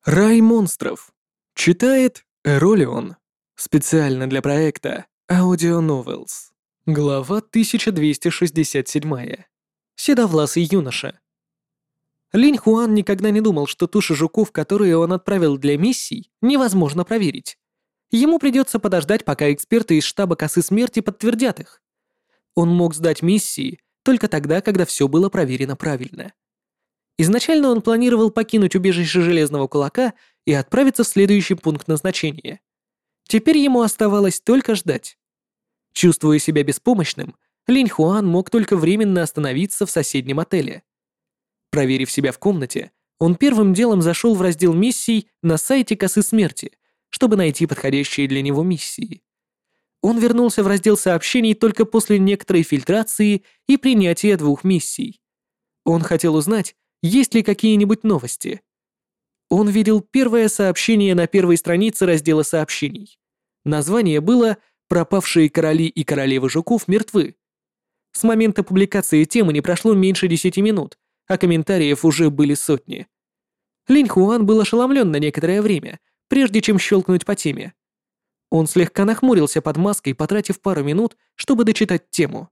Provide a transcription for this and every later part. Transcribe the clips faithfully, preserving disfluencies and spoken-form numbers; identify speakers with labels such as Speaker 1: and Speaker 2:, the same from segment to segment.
Speaker 1: Рай монстров. Читает Эролион. Специально для проекта Audio Novels. Глава тысяча двести шестьдесят семь. Седовласый юноша. Линь Хуан никогда не думал, что туши жуков, которые он отправил для миссий, невозможно проверить. Ему придется подождать, пока эксперты из штаба Косы Смерти подтвердят их. Он мог сдать миссии только тогда, когда все было проверено правильно. Изначально он планировал покинуть убежище Железного Кулака и отправиться в следующий пункт назначения. Теперь ему оставалось только ждать. Чувствуя себя беспомощным, Линь Хуан мог только временно остановиться в соседнем отеле. Проверив себя в комнате, он первым делом зашел в раздел миссий на сайте Косы Смерти, чтобы найти подходящие для него миссии. Он вернулся в раздел сообщений только после некоторой фильтрации и принятия двух миссий. Он хотел узнать, есть ли какие-нибудь новости. Он видел первое сообщение на первой странице раздела сообщений. Название было «Пропавшие короли и королевы жуков мертвы». С момента публикации темы не прошло меньше десяти минут, а комментариев уже были сотни. Линь Хуан был ошеломлен на некоторое время, прежде чем щелкнуть по теме. Он слегка нахмурился под маской, потратив пару минут, чтобы дочитать тему.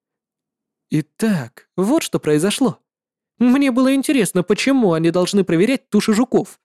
Speaker 1: Итак, вот что произошло. Мне было интересно, почему они должны проверять туши жуков.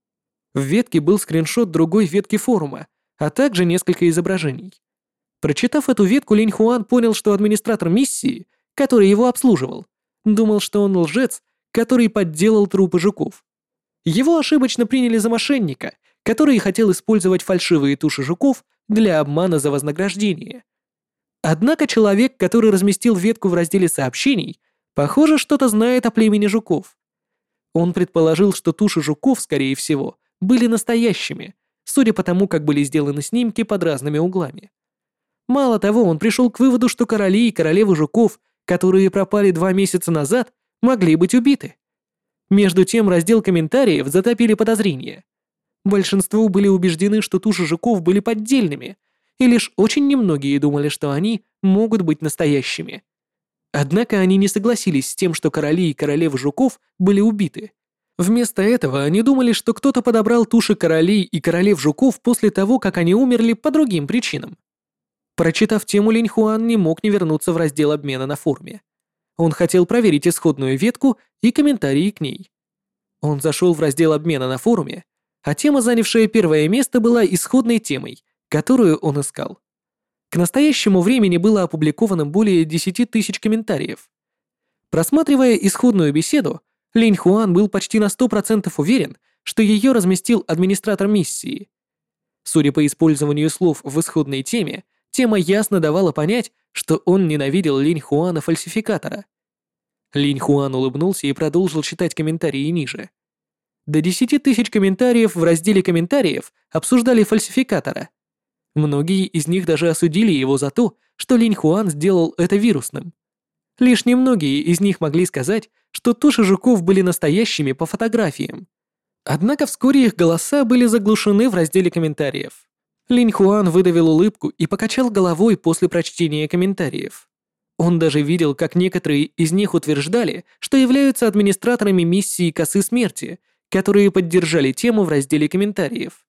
Speaker 1: В ветке был скриншот другой ветки форума, а также несколько изображений. Прочитав эту ветку, Линь Хуан понял, что администратор миссии, который его обслуживал, думал, что он лжец, который подделал трупы жуков. Его ошибочно приняли за мошенника, который хотел использовать фальшивые туши жуков для обмана за вознаграждение. Однако человек, который разместил ветку в разделе сообщений, похоже, что-то знает о племени жуков. Он предположил, что туши жуков, скорее всего, были настоящими, судя по тому, как были сделаны снимки под разными углами. Мало того, он пришел к выводу, что короли и королевы жуков, которые пропали два месяца назад, могли быть убиты. Между тем, раздел комментариев затопили подозрения. Большинство были убеждены, что туши жуков были поддельными, и лишь очень немногие думали, что они могут быть настоящими. Однако они не согласились с тем, что короли и королевы жуков были убиты. Вместо этого они думали, что кто-то подобрал туши королей и королев жуков после того, как они умерли по другим причинам. Прочитав тему, Линь Хуан не мог не вернуться в раздел обмена на форуме. Он хотел проверить исходную ветку и комментарии к ней. Он зашел в раздел обмена на форуме, а тема, занявшая первое место, была исходной темой, которую он искал. К настоящему времени было опубликовано более десяти тысяч комментариев. Просматривая исходную беседу, Линь Хуан был почти на сто процентов уверен, что ее разместил администратор миссии. Судя по использованию слов в исходной теме, тема ясно давала понять, что он ненавидел Линь Хуана-фальсификатора. Линь Хуан улыбнулся и продолжил читать комментарии ниже. До десяти тысяч комментариев в разделе комментариев обсуждали фальсификатора. Многие из них даже осудили его за то, что Линь Хуан сделал это вирусным. Лишь немногие из них могли сказать, что туши жуков были настоящими по фотографиям. Однако вскоре их голоса были заглушены в разделе комментариев. Линь Хуан выдавил улыбку и покачал головой после прочтения комментариев. Он даже видел, как некоторые из них утверждали, что являются администраторами миссии Косы Смерти, которые поддержали тему в разделе комментариев.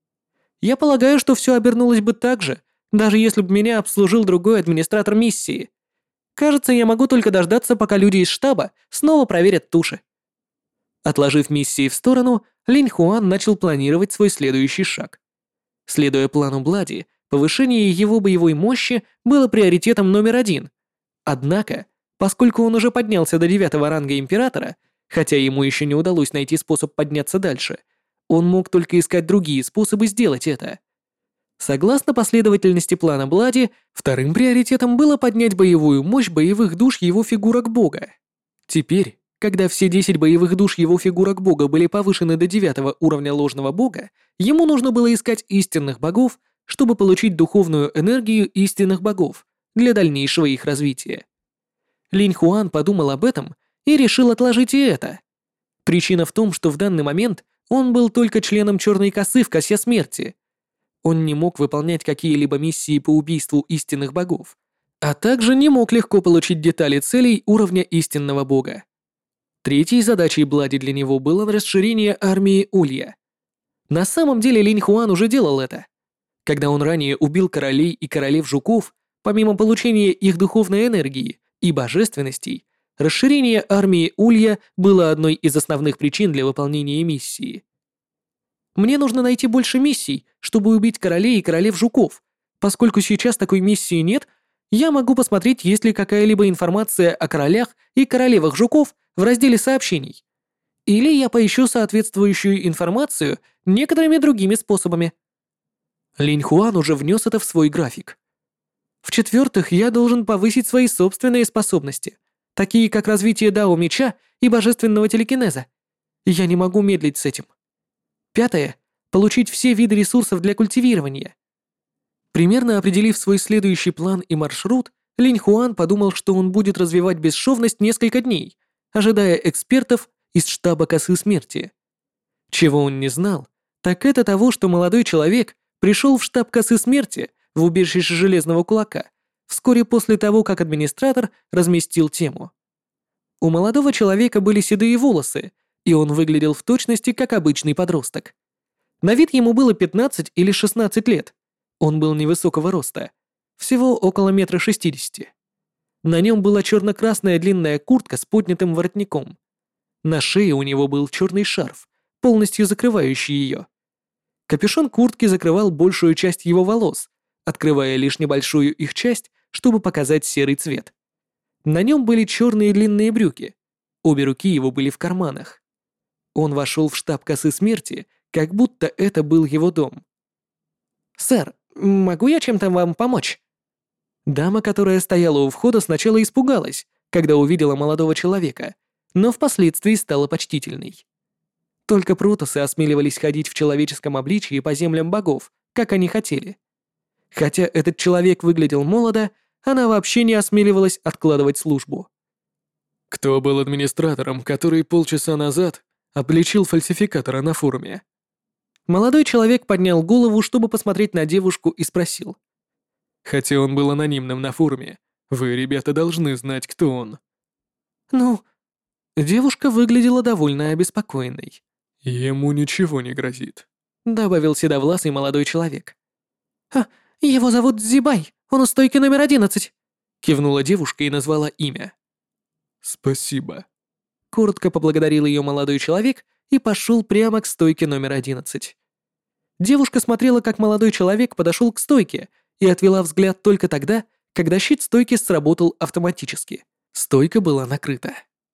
Speaker 1: Я полагаю, что все обернулось бы так же, даже если бы меня обслужил другой администратор миссии. Кажется, я могу только дождаться, пока люди из штаба снова проверят туши. Отложив миссии в сторону, Линь Хуан начал планировать свой следующий шаг. Следуя плану Блади, повышение его боевой мощи было приоритетом номер один. Однако, поскольку он уже поднялся до девятого ранга Императора, хотя ему еще не удалось найти способ подняться дальше, он мог только искать другие способы сделать это. Согласно последовательности плана Блади, вторым приоритетом было поднять боевую мощь боевых душ его фигурок бога. Теперь, когда все десять боевых душ его фигурок бога были повышены до девятого уровня ложного бога, ему нужно было искать истинных богов, чтобы получить духовную энергию истинных богов для дальнейшего их развития. Линь Хуан подумал об этом и решил отложить и это. Причина в том, что в данный момент он был только членом Черной Косы в Косе Смерти. Он не мог выполнять какие-либо миссии по убийству истинных богов, а также не мог легко получить детали целей уровня истинного бога. Третьей задачей Блади для него было расширение армии Улья. На самом деле Линь Хуан уже делал это. Когда он ранее убил королей и королев жуков, помимо получения их духовной энергии и божественностей, расширение армии Улья было одной из основных причин для выполнения миссии. Мне нужно найти больше миссий, чтобы убить королей и королев жуков. Поскольку сейчас такой миссии нет, я могу посмотреть, есть ли какая-либо информация о королях и королевах жуков в разделе сообщений. Или я поищу соответствующую информацию некоторыми другими способами. Линь Хуан уже внес это в свой график. В-четвертых, я должен повысить свои собственные способности, такие как развитие дао меча и божественного телекинеза. Я не могу медлить с этим. Пятое. Получить все виды ресурсов для культивирования. Примерно определив свой следующий план и маршрут, Линь Хуан подумал, что он будет развивать бесшовность несколько дней, ожидая экспертов из штаба Косы Смерти. Чего он не знал, так это того, что молодой человек пришел в штаб Косы Смерти в убежище Железного Кулака вскоре после того, как администратор разместил тему. У молодого человека были седые волосы, и он выглядел в точности как обычный подросток. На вид ему было пятнадцать или шестнадцать лет. Он был невысокого роста, всего около метра шестидесяти. На нем была черно-красная длинная куртка с поднятым воротником. На шее у него был черный шарф, полностью закрывающий ее. Капюшон куртки закрывал большую часть его волос, открывая лишь небольшую их часть, чтобы показать серый цвет. На нем были черные длинные брюки. Обе руки его были в карманах. Он вошел в штаб Косы Смерти, как будто это был его дом. «Сэр, могу я чем-то вам помочь?» Дама, которая стояла у входа, сначала испугалась, когда увидела молодого человека, но впоследствии стала почтительной. Только протосы осмеливались ходить в человеческом обличии по землям богов, как они хотели. Хотя этот человек выглядел молодо, она вообще не осмеливалась откладывать службу.
Speaker 2: Кто был администратором, который полчаса назад обличил фальсификатора на форуме?
Speaker 1: Молодой человек поднял голову, чтобы посмотреть на девушку, и спросил.
Speaker 2: Хотя он был анонимным на форуме, вы, ребята, должны знать, кто он.
Speaker 1: Ну, девушка выглядела довольно обеспокоенной.
Speaker 2: Ему ничего не грозит,
Speaker 1: Добавил седовласый молодой человек. «А, его зовут Зибай, он у стойки номер одиннадцать», кивнула девушка и назвала имя.
Speaker 2: Спасибо.
Speaker 1: Коротко поблагодарил ее молодой человек и пошел прямо к стойке номер одиннадцать. Девушка смотрела, как молодой человек подошел к стойке и отвела взгляд только тогда, когда щит стойки сработал автоматически. Стойка была накрыта.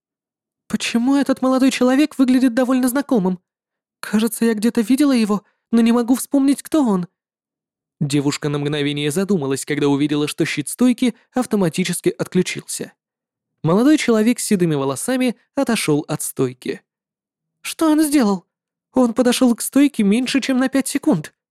Speaker 1: «Почему этот молодой человек выглядит довольно знакомым? Кажется, я где-то видела его, но не могу вспомнить, кто он». Девушка на мгновение задумалась, когда увидела, что щит стойки автоматически отключился. Молодой человек с седыми волосами отошел от стойки. «Что он сделал? Он подошел к стойке меньше, чем на пять секунд».